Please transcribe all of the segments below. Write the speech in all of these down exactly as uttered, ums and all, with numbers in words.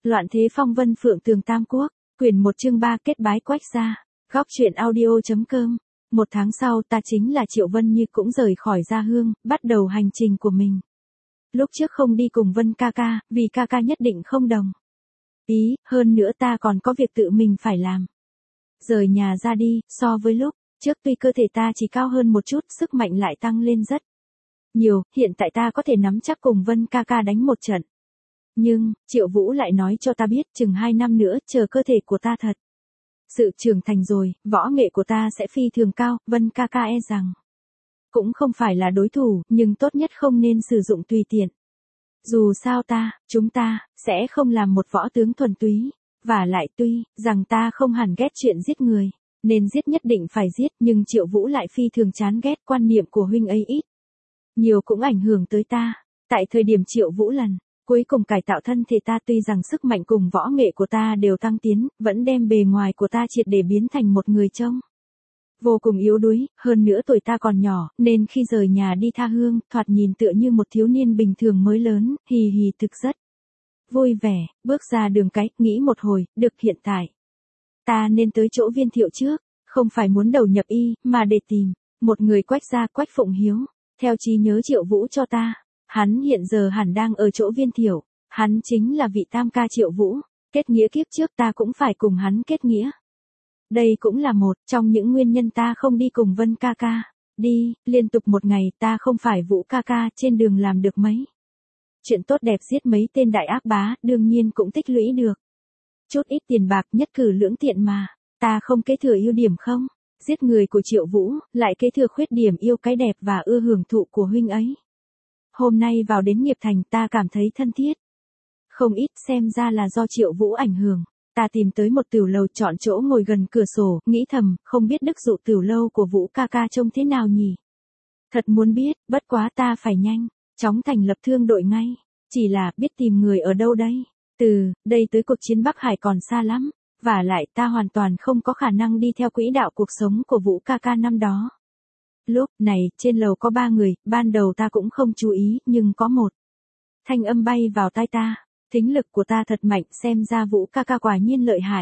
Loạn thế phong vân phượng tường tam quốc, quyển một chương ba kết bái Quách gia. Góc truyện audio.com. Một tháng sau ta chính là Triệu Vân Như cũng rời khỏi Gia Hương, bắt đầu hành trình của mình. Lúc trước không đi cùng Vân ca ca, vì ca ca nhất định không đồng ý, hơn nữa ta còn có việc tự mình phải làm. Rời nhà ra đi, so với lúc trước tuy cơ thể ta chỉ cao hơn một chút, sức mạnh lại tăng lên rất nhiều, hiện tại ta có thể nắm chắc cùng Vân ca ca đánh một trận. Nhưng, Triệu Vũ lại nói cho ta biết chừng hai năm nữa chờ cơ thể của ta thật sự trưởng thành rồi, võ nghệ của ta sẽ phi thường cao, Vân ca ca e rằng cũng không phải là đối thủ, nhưng tốt nhất không nên sử dụng tùy tiện. Dù sao ta, chúng ta, sẽ không làm một võ tướng thuần túy, và lại tuy rằng ta không hẳn ghét chuyện giết người, nên giết nhất định phải giết, nhưng Triệu Vũ lại phi thường chán ghét quan niệm của huynh ấy ít nhiều cũng ảnh hưởng tới ta. Tại thời điểm Triệu Vũ lần cuối cùng cải tạo thân thể ta, tuy rằng sức mạnh cùng võ nghệ của ta đều tăng tiến, vẫn đem bề ngoài của ta triệt để biến thành một người trông vô cùng yếu đuối, hơn nữa tuổi ta còn nhỏ, nên khi rời nhà đi tha hương, thoạt nhìn tựa như một thiếu niên bình thường mới lớn, hì hì thực rất vui vẻ, bước ra đường cái, nghĩ một hồi, được hiện tại ta nên tới chỗ Viên Thiệu trước, không phải muốn đầu nhập y, mà để tìm một người Quách gia, Quách Phụng Hiếu. Theo trí nhớ Triệu Vũ cho ta, hắn hiện giờ hẳn đang ở chỗ Viên Thiệu, hắn chính là vị tam ca Triệu Vũ, kết nghĩa kiếp trước ta cũng phải cùng hắn kết nghĩa. Đây cũng là một trong những nguyên nhân ta không đi cùng Vân ca ca. Đi, liên tục một ngày ta không phải Vũ ca ca, trên đường làm được mấy chuyện tốt đẹp, giết mấy tên đại ác bá, đương nhiên cũng tích lũy được chút ít tiền bạc, nhất cử lưỡng tiện mà. Ta không kế thừa ưu điểm không? Giết người của Triệu Vũ, lại kế thừa khuyết điểm yêu cái đẹp và ưa hưởng thụ của huynh ấy. Hôm nay vào đến Nghiệp Thành ta cảm thấy thân thiết không ít, xem ra là do Triệu Vũ ảnh hưởng. Ta tìm tới một tửu lầu, chọn chỗ ngồi gần cửa sổ, nghĩ thầm, không biết đức dụ tửu lâu của Vũ ca ca trông thế nào nhỉ? Thật muốn biết, bất quá ta phải nhanh chóng thành lập thương đội ngay. Chỉ là, biết tìm người ở đâu đây? Từ đây tới cuộc chiến Bắc Hải còn xa lắm, và lại ta hoàn toàn không có khả năng đi theo quỹ đạo cuộc sống của Vũ ca ca năm đó. Lúc này, trên lầu có ba người, ban đầu ta cũng không chú ý, nhưng có một thanh âm bay vào tai ta. Thính lực của ta thật mạnh, xem ra Vũ ca ca quả nhiên lợi hại.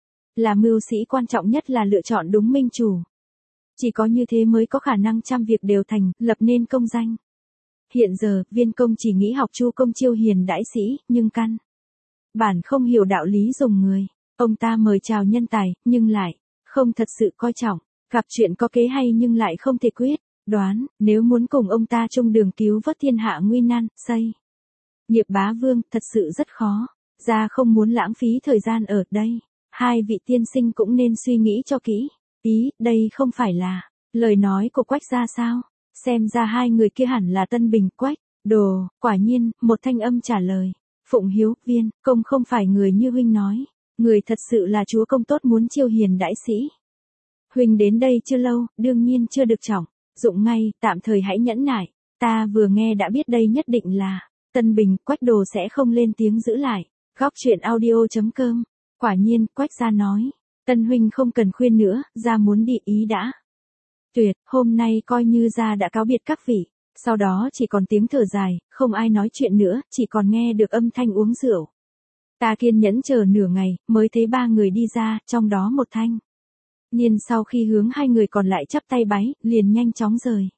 Là mưu sĩ, quan trọng nhất là lựa chọn đúng minh chủ. Chỉ có như thế mới có khả năng trăm việc đều thành, lập nên công danh. Hiện giờ, Viên công chỉ nghĩ học Chu công chiêu hiền đãi sĩ, nhưng căn bản không hiểu đạo lý dùng người. Ông ta mời chào nhân tài, nhưng lại không thật sự coi trọng. Gặp chuyện có kế hay nhưng lại không thể quyết đoán, nếu muốn cùng ông ta chung đường cứu vớt thiên hạ nguy nan, xây nghiệp bá vương, thật sự rất khó. Ra không muốn lãng phí thời gian ở đây. Hai vị tiên sinh cũng nên suy nghĩ cho kỹ. Ý, đây không phải là lời nói của Quách gia sao? Xem ra hai người kia hẳn là Tân Bình, Quách Đồ. Quả nhiên, một thanh âm trả lời. Phụng Hiếu, Viên công không phải người như huynh nói. Người thật sự là chúa công tốt, muốn chiêu hiền đãi sĩ. Huynh đến đây chưa lâu, đương nhiên chưa được trọng dụng ngay, tạm thời hãy nhẫn nại. Ta vừa nghe đã biết đây nhất định là Tân Bình. Quách Đồ sẽ không lên tiếng giữ lại. Góc truyện audio.com. Quả nhiên, Quách gia nói. Tân huynh không cần khuyên nữa, gia muốn đi ý đã tuyệt, hôm nay coi như gia đã cáo biệt các vị. Sau đó chỉ còn tiếng thở dài, không ai nói chuyện nữa, chỉ còn nghe được âm thanh uống rượu. Ta kiên nhẫn chờ nửa ngày, mới thấy ba người đi ra, trong đó một thanh niên sau khi hướng hai người còn lại chắp tay bái, liền nhanh chóng rời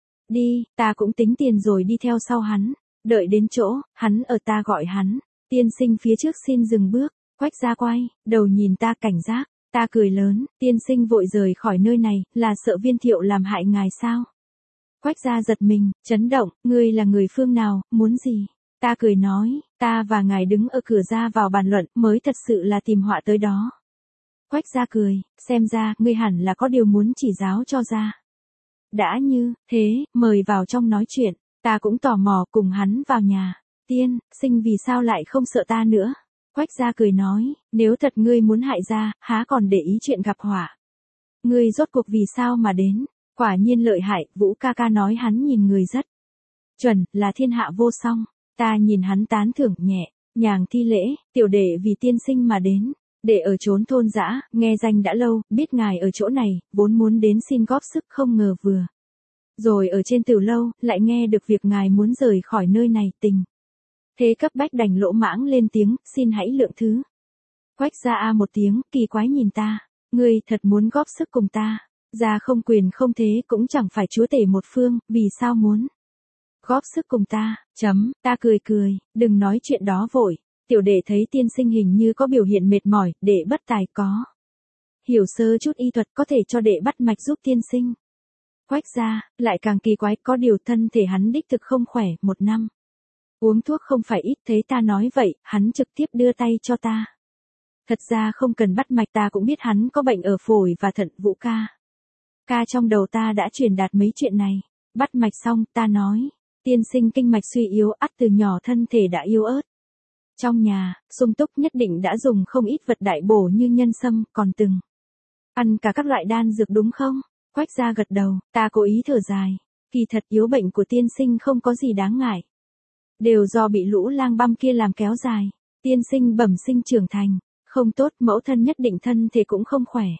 đi. Ta cũng tính tiền rồi đi theo sau hắn. Đợi đến chỗ, hắn ở ta gọi hắn. Tiên sinh phía trước xin dừng bước. Quách gia quay đầu nhìn ta cảnh giác. Ta cười lớn, tiên sinh vội rời khỏi nơi này, là sợ Viên Thiệu làm hại ngài sao? Quách gia giật mình, chấn động, ngươi là người phương nào, muốn gì? Ta cười nói, ta và ngài đứng ở cửa ra vào bàn luận, mới thật sự là tìm họa tới đó. Quách gia cười, xem ra, ngươi hẳn là có điều muốn chỉ giáo cho gia. Đã như thế, mời vào trong nói chuyện. Ta cũng tò mò, cùng hắn vào nhà. Tiên sinh vì sao lại không sợ ta nữa? Quách gia cười nói, nếu thật ngươi muốn hại gia, há còn để ý chuyện gặp họa. Ngươi rốt cuộc vì sao mà đến? Quả nhiên lợi hại, Vũ ca ca nói hắn nhìn người rất chuẩn, là thiên hạ vô song. Ta nhìn hắn tán thưởng nhẹ nhàng thi lễ, tiểu đệ vì tiên sinh mà đến. Để ở chốn thôn dã, nghe danh đã lâu, biết ngài ở chỗ này, vốn muốn đến xin góp sức, không ngờ vừa rồi ở trên tiểu lâu, lại nghe được việc ngài muốn rời khỏi nơi này, tình Thế cấp bách đành lỗ mãng lên tiếng, xin hãy lượng thứ. Quách gia a một tiếng, kỳ quái nhìn ta. Ngươi thật muốn góp sức cùng ta. Gia không quyền không thế cũng chẳng phải chúa tể một phương, vì sao muốn góp sức cùng ta, chấm, ta cười cười, đừng nói chuyện đó vội. Tiểu đệ thấy tiên sinh hình như có biểu hiện mệt mỏi, đệ bất tài có. Hiểu sơ chút y thuật có thể cho đệ bắt mạch giúp tiên sinh. Quách gia, lại càng kỳ quái, có điều thân thể hắn đích thực không khỏe, một năm. Uống thuốc không phải ít, thế ta nói vậy, hắn trực tiếp đưa tay cho ta. Thật ra không cần bắt mạch, ta cũng biết hắn có bệnh ở phổi và thận. Vũ ca. Ca trong đầu ta đã truyền đạt mấy chuyện này. Bắt mạch xong, ta nói, tiên sinh kinh mạch suy yếu, ắt từ nhỏ thân thể đã yếu ớt. Trong nhà, sung túc nhất định đã dùng không ít vật đại bổ như nhân sâm, còn từng ăn cả các loại đan dược đúng không? Quách gia gật đầu, ta cố ý thở dài. Kỳ thật yếu bệnh của tiên sinh không có gì đáng ngại. Đều do bị lũ lang băm kia làm kéo dài. Tiên sinh bẩm sinh trưởng thành, không tốt, mẫu thân nhất định thân thể cũng không khỏe.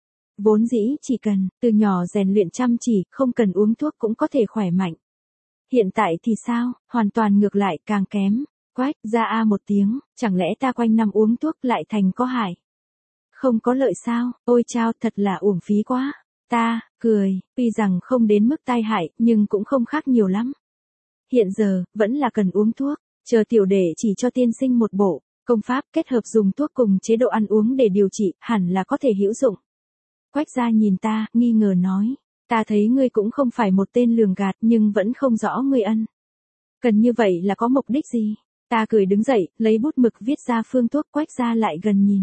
Vốn dĩ chỉ cần, từ nhỏ rèn luyện chăm chỉ, không cần uống thuốc cũng có thể khỏe mạnh. Hiện tại thì sao, hoàn toàn ngược lại, càng kém. Quách gia a một tiếng, chẳng lẽ ta quanh năm uống thuốc lại thành có hại? Không có lợi sao, ôi chao, thật là uổng phí quá. Ta, cười, tuy rằng không đến mức tai hại, nhưng cũng không khác nhiều lắm. Hiện giờ, vẫn là cần uống thuốc, chờ tiểu đệ chỉ cho tiên sinh một bộ, công pháp kết hợp dùng thuốc cùng chế độ ăn uống để điều trị, hẳn là có thể hữu dụng. Quách gia nhìn ta, nghi ngờ nói, ta thấy ngươi cũng không phải một tên lường gạt nhưng vẫn không rõ ngươi ân. Cần như vậy là có mục đích gì? Ta cười đứng dậy, lấy bút mực viết ra phương thuốc. Quách gia lại gần nhìn.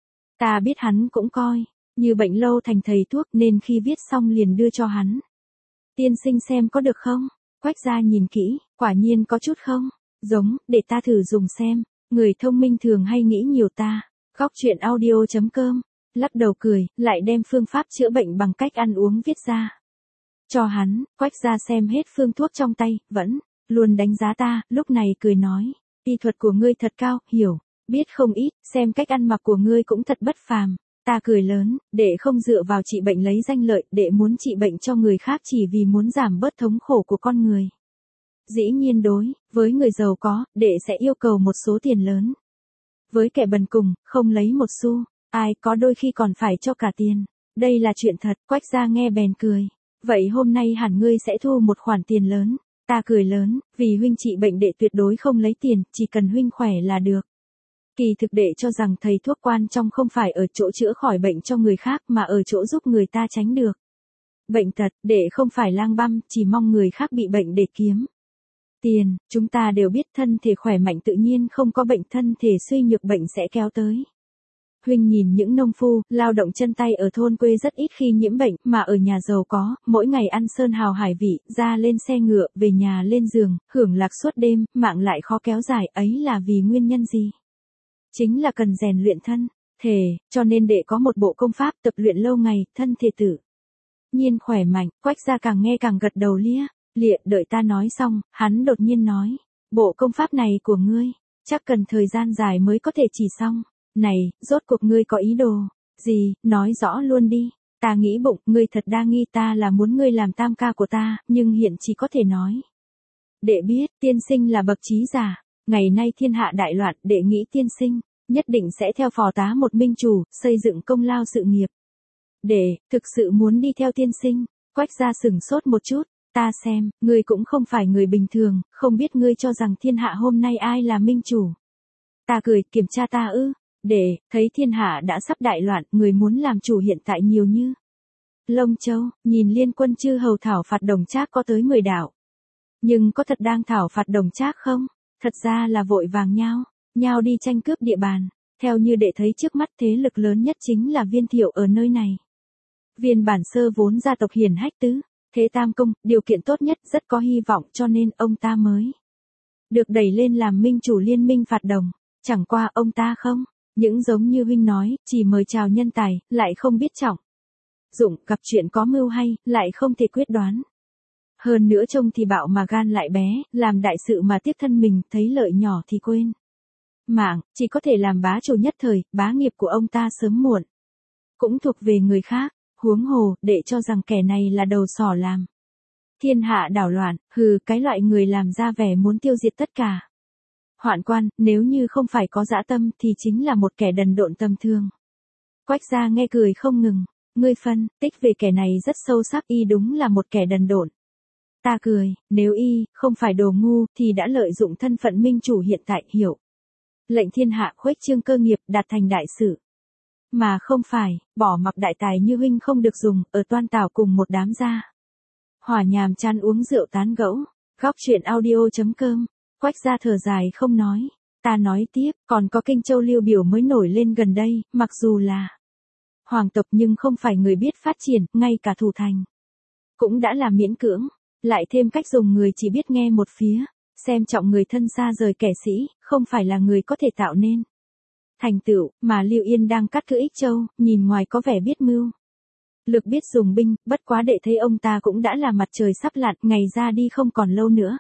Ta biết hắn cũng coi như bệnh lâu thành thầy thuốc nên khi viết xong liền đưa cho hắn. Tiên sinh xem có được không? Quách gia nhìn kỹ, quả nhiên có chút không giống, để ta thử dùng xem. Người thông minh thường hay nghĩ nhiều ta. Góc truyện audio chấm com, lắc đầu cười, lại đem phương pháp chữa bệnh bằng cách ăn uống viết ra. Cho hắn, Quách gia xem hết phương thuốc trong tay, vẫn luôn đánh giá ta, lúc này cười nói, y thuật của ngươi thật cao, hiểu, biết không ít, xem cách ăn mặc của ngươi cũng thật bất phàm. Ta cười lớn, đệ không dựa vào trị bệnh lấy danh lợi, đệ muốn trị bệnh cho người khác chỉ vì muốn giảm bớt thống khổ của con người. Dĩ nhiên đối với người giàu có, đệ sẽ yêu cầu một số tiền lớn. Với kẻ bần cùng, không lấy một xu, ai có đôi khi còn phải cho cả tiền. Đây là chuyện thật, Quách gia nghe bèn cười. Vậy hôm nay hẳn ngươi sẽ thu một khoản tiền lớn. Ta cười lớn, vì huynh trị bệnh đệ tuyệt đối không lấy tiền, chỉ cần huynh khỏe là được. Kỳ thực đệ cho rằng thầy thuốc quan trọng không phải ở chỗ chữa khỏi bệnh cho người khác mà ở chỗ giúp người ta tránh được bệnh tật, đệ không phải lang băm, chỉ mong người khác bị bệnh để kiếm tiền. Chúng ta đều biết thân thể khỏe mạnh tự nhiên không có bệnh, thân thể suy nhược bệnh sẽ kéo tới. Huynh nhìn những nông phu, lao động chân tay ở thôn quê rất ít khi nhiễm bệnh, mà ở nhà giàu có, mỗi ngày ăn sơn hào hải vị, ra lên xe ngựa, về nhà lên giường, hưởng lạc suốt đêm, mạng lại khó kéo dài, ấy là vì nguyên nhân gì? Chính là cần rèn luyện thân thể, cho nên đệ có một bộ công pháp tập luyện lâu ngày, thân thể tự nhiên khỏe mạnh. Quách gia càng nghe càng gật đầu lia lịa. Đợi ta nói xong, hắn đột nhiên nói, bộ công pháp này của ngươi, chắc cần thời gian dài mới có thể chỉ xong. Này, rốt cuộc ngươi có ý đồ gì, nói rõ luôn đi. Ta nghĩ bụng, ngươi thật đa nghi ta là muốn ngươi làm tam ca của ta, nhưng hiện chỉ có thể nói. Đệ biết, tiên sinh là bậc trí giả, ngày nay thiên hạ đại loạn, đệ nghĩ tiên sinh nhất định sẽ theo phò tá một minh chủ, xây dựng công lao sự nghiệp. Đệ, thực sự muốn đi theo tiên sinh. Quách gia sừng sốt một chút, ta xem, ngươi cũng không phải người bình thường, không biết ngươi cho rằng thiên hạ hôm nay ai là minh chủ. Ta cười, kiểm tra ta ư? Để, thấy thiên hạ đã sắp đại loạn, người muốn làm chủ hiện tại nhiều như Lông Châu, nhìn Liên Quân chư hầu thảo phạt Đồng Trác có tới mười đạo. Nhưng có thật đang thảo phạt Đồng Trác không? Thật ra là vội vàng nhao, nhao đi tranh cướp địa bàn. Theo như đệ thấy trước mắt thế lực lớn nhất chính là Viên Thiệu ở nơi này. Viên Bản Sơ vốn gia tộc hiển hách tứ thế tam công, điều kiện tốt nhất, rất có hy vọng, cho nên ông ta mới được đẩy lên làm minh chủ liên minh phạt Đồng. Chẳng qua ông ta không những giống như huynh nói, chỉ mời chào nhân tài, lại không biết trọng dụng, gặp chuyện có mưu hay, lại không thể quyết đoán. Hơn nữa trông thì bạo mà gan lại bé, làm đại sự mà tiếc thân mình, thấy lợi nhỏ thì quên mạng, chỉ có thể làm bá chủ nhất thời. Bá nghiệp của ông ta sớm muộn cũng thuộc về người khác. Huống hồ, đệ cho rằng kẻ này là đầu sỏ làm thiên hạ đảo loạn, hừ, cái loại người làm ra vẻ muốn tiêu diệt tất cả Hoạn quan, nếu như không phải có dã tâm thì chính là một kẻ đần độn tầm thường. Quách gia nghe cười không ngừng. Ngươi phân tích về kẻ này rất sâu sắc, y đúng là một kẻ đần độn. Ta cười, nếu y không phải đồ ngu thì đã lợi dụng thân phận minh chủ hiện tại, hiểu. Lệnh thiên hạ khuếch trương cơ nghiệp, đạt thành đại sự. Mà không phải, bỏ mặc đại tài như huynh không được dùng, ở toan tảo cùng một đám gia. Hỏa nhàm chán uống rượu tán gẫu. Góc truyện audio.com. Quách gia thở dài không nói. Ta nói tiếp, còn có Kinh Châu Liêu Biểu mới nổi lên gần đây, mặc dù là hoàng tộc nhưng không phải người biết phát triển, ngay cả thủ thành cũng đã là miễn cưỡng, lại thêm cách dùng người chỉ biết nghe một phía, xem trọng người thân xa rời kẻ sĩ, không phải là người có thể tạo nên thành tựu, mà Lưu Yên đang cắt cứ Ích Châu, nhìn ngoài có vẻ biết mưu lực, biết dùng binh, bất quá đệ thấy ông ta cũng đã là mặt trời sắp lặn, ngày ra đi không còn lâu nữa.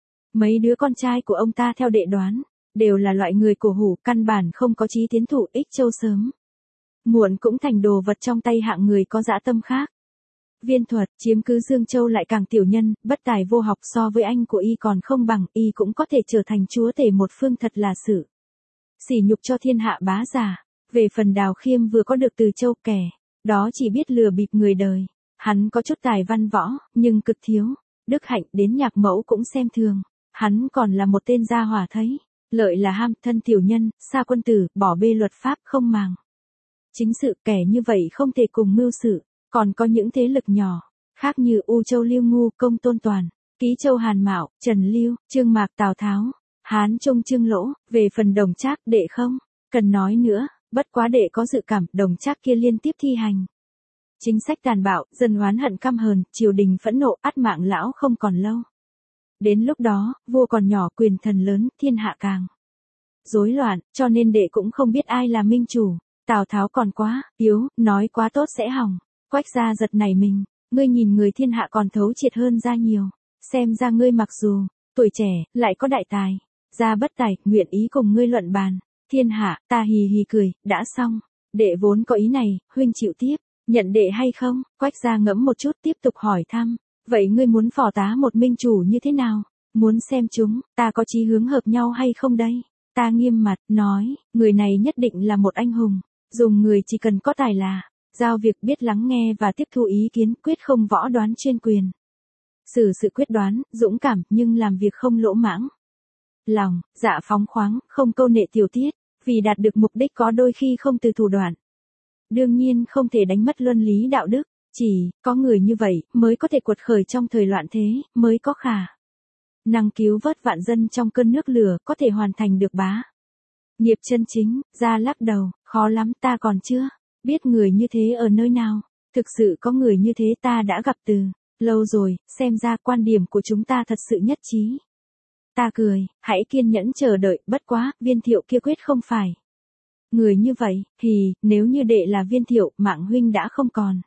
Mấy đứa con trai của ông ta theo đệ đoán, đều là loại người cổ hủ, căn bản không có chí tiến thủ, Ích Châu sớm muộn cũng thành đồ vật trong tay hạng người có dã tâm khác. Viên Thuật chiếm cứ Dương Châu lại càng tiểu nhân, bất tài vô học, so với anh của y còn không bằng, y cũng có thể trở thành chúa tể một phương, thật là sự sỉ nhục cho thiên hạ bá giả. Về phần Đào Khiêm vừa có được từ Châu, kẻ đó chỉ biết lừa bịp người đời. Hắn có chút tài văn võ, nhưng cực thiếu đức hạnh, đến nhạc mẫu cũng xem thường. Hắn còn là một tên gia hỏa thấy lợi là ham, thân tiểu nhân, xa quân tử, bỏ bê luật pháp, không màng chính sự. Kẻ như vậy không thể cùng mưu sự. Còn có những thế lực nhỏ khác như U Châu Liêu Ngu, Công Tôn Toàn, Ký Châu Hàn Mạo, Trần Lưu, Trương Mạc, Tào Tháo, Hán Trung Trương Lỗ. Về phần Đồng Trác, đệ không cần nói nữa, bất quá đệ có dự cảm Đồng Trác kia liên tiếp thi hành chính sách tàn bạo, dân oán hận căm hờn, triều đình phẫn nộ, ắt mạng lão không còn lâu. Đến lúc đó, vua còn nhỏ, quyền thần lớn, thiên hạ càng rối loạn, cho nên đệ cũng không biết ai là minh chủ. Tào Tháo còn quá yếu, nói quá tốt sẽ hỏng. Quách gia giật nảy mình, ngươi nhìn người thiên hạ còn thấu triệt hơn ra nhiều. Xem ra ngươi mặc dù tuổi trẻ, lại có đại tài, gia bất tài, nguyện ý cùng ngươi luận bàn. Thiên hạ, ta hì hì cười, đã xong. Đệ vốn có ý này, huynh chịu tiếp, nhận đệ hay không? Quách gia ngẫm một chút, tiếp tục hỏi thăm. Vậy ngươi muốn phò tá một minh chủ như thế nào? Muốn xem chúng, ta có chí hướng hợp nhau hay không đây? Ta nghiêm mặt, nói, người này nhất định là một anh hùng. Dùng người chỉ cần có tài là, giao việc biết lắng nghe và tiếp thu ý kiến, quyết không võ đoán chuyên quyền. Xử sự quyết đoán, dũng cảm, nhưng làm việc không lỗ mãng. Lòng, dạ phóng khoáng, không câu nệ tiểu tiết, vì đạt được mục đích có đôi khi không từ thủ đoạn. Đương nhiên không thể đánh mất luân lý đạo đức, chỉ có người như vậy mới có thể quật khởi trong thời loạn thế, mới có khả năng cứu vớt vạn dân trong cơn nước lửa, có thể hoàn thành được bá nghiệp chân chính. Ra lắc đầu, khó lắm, ta còn chưa biết người như thế ở nơi nào. Thực sự có người như thế ta đã gặp từ lâu rồi, xem ra quan điểm của chúng ta thật sự nhất trí. Ta cười, hãy kiên nhẫn chờ đợi, bất quá, Viên Thiệu kia quyết không phải người như vậy, thì, nếu như đệ là Viên Thiệu, mạng huynh đã không còn.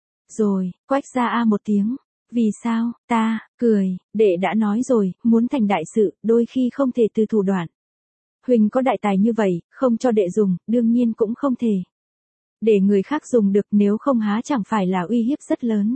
Rồi, Quách gia a một tiếng. Vì sao? Ta cười, đệ đã nói rồi, muốn thành đại sự, đôi khi không thể từ thủ đoạn. Huynh có đại tài như vậy, không cho đệ dùng, đương nhiên cũng không thể để người khác dùng được, nếu không há chẳng phải là uy hiếp rất lớn.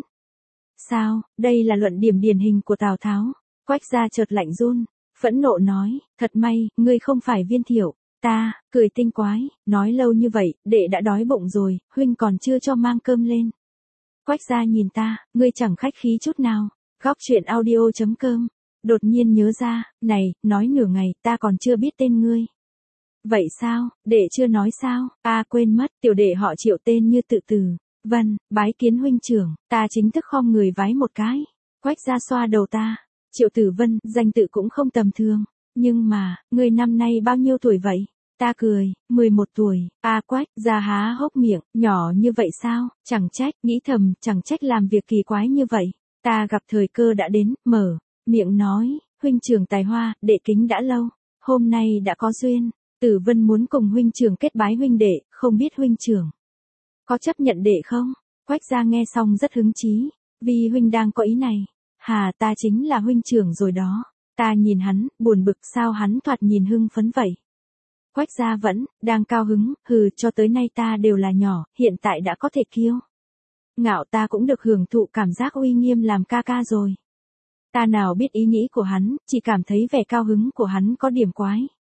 Sao? Đây là luận điểm điển hình của Tào Tháo. Quách gia chợt lạnh run, phẫn nộ nói, thật may, ngươi không phải Viên Thiệu. Ta cười tinh quái, nói lâu như vậy, đệ đã đói bụng rồi, huynh còn chưa cho mang cơm lên. Quách gia nhìn ta, ngươi chẳng khách khí chút nào. Góc truyện audio.com. Đột nhiên nhớ ra, này, nói nửa ngày, ta còn chưa biết tên ngươi. Vậy sao, đệ chưa nói sao? A quên mất, tiểu đệ họ Triệu, tên như tự từ. Vâng, bái kiến huynh trưởng, ta chính thức khom người vái một cái. Quách gia xoa đầu ta. Triệu Tử Vân, danh tự cũng không tầm thường. Nhưng mà, ngươi năm nay bao nhiêu tuổi vậy? Ta cười, mười một tuổi. A Quách gia há hốc miệng, nhỏ như vậy sao? Chẳng trách, nghĩ thầm, chẳng trách làm việc kỳ quái như vậy. Ta gặp thời cơ đã đến, mở miệng nói, huynh trưởng tài hoa, đệ kính đã lâu. Hôm nay đã có duyên. Tử Vân muốn cùng huynh trưởng kết bái huynh đệ, không biết huynh trưởng có chấp nhận đệ không? Quách gia nghe xong rất hứng chí, vì huynh đang có ý này. Hà, ta chính là huynh trưởng rồi đó. Ta nhìn hắn, buồn bực, sao hắn thoạt nhìn hưng phấn vậy? Quách gia vẫn đang cao hứng, hừ, cho tới nay ta đều là nhỏ, hiện tại đã có thể kiêu ngạo, ta cũng được hưởng thụ cảm giác uy nghiêm làm ca ca rồi. Ta nào biết ý nghĩ của hắn, chỉ cảm thấy vẻ cao hứng của hắn có điểm quái.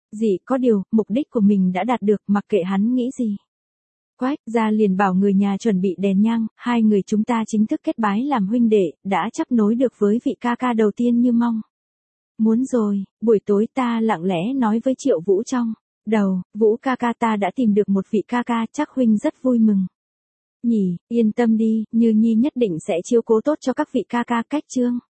Dị có điều, mục đích của mình đã đạt được, mặc kệ hắn nghĩ gì. Quách gia liền bảo người nhà chuẩn bị đèn nhang, hai người chúng ta chính thức kết bái làm huynh đệ, đã chấp nối được với vị ca ca đầu tiên như mong. Muốn rồi, buổi tối ta lặng lẽ nói với Triệu Vũ trong đầu, Vũ ca ca ta đã tìm được một vị ca ca, chắc huynh rất vui mừng. Nhỉ, yên tâm đi, Như Nhi nhất định sẽ chiếu cố tốt cho các vị ca ca. Cách chương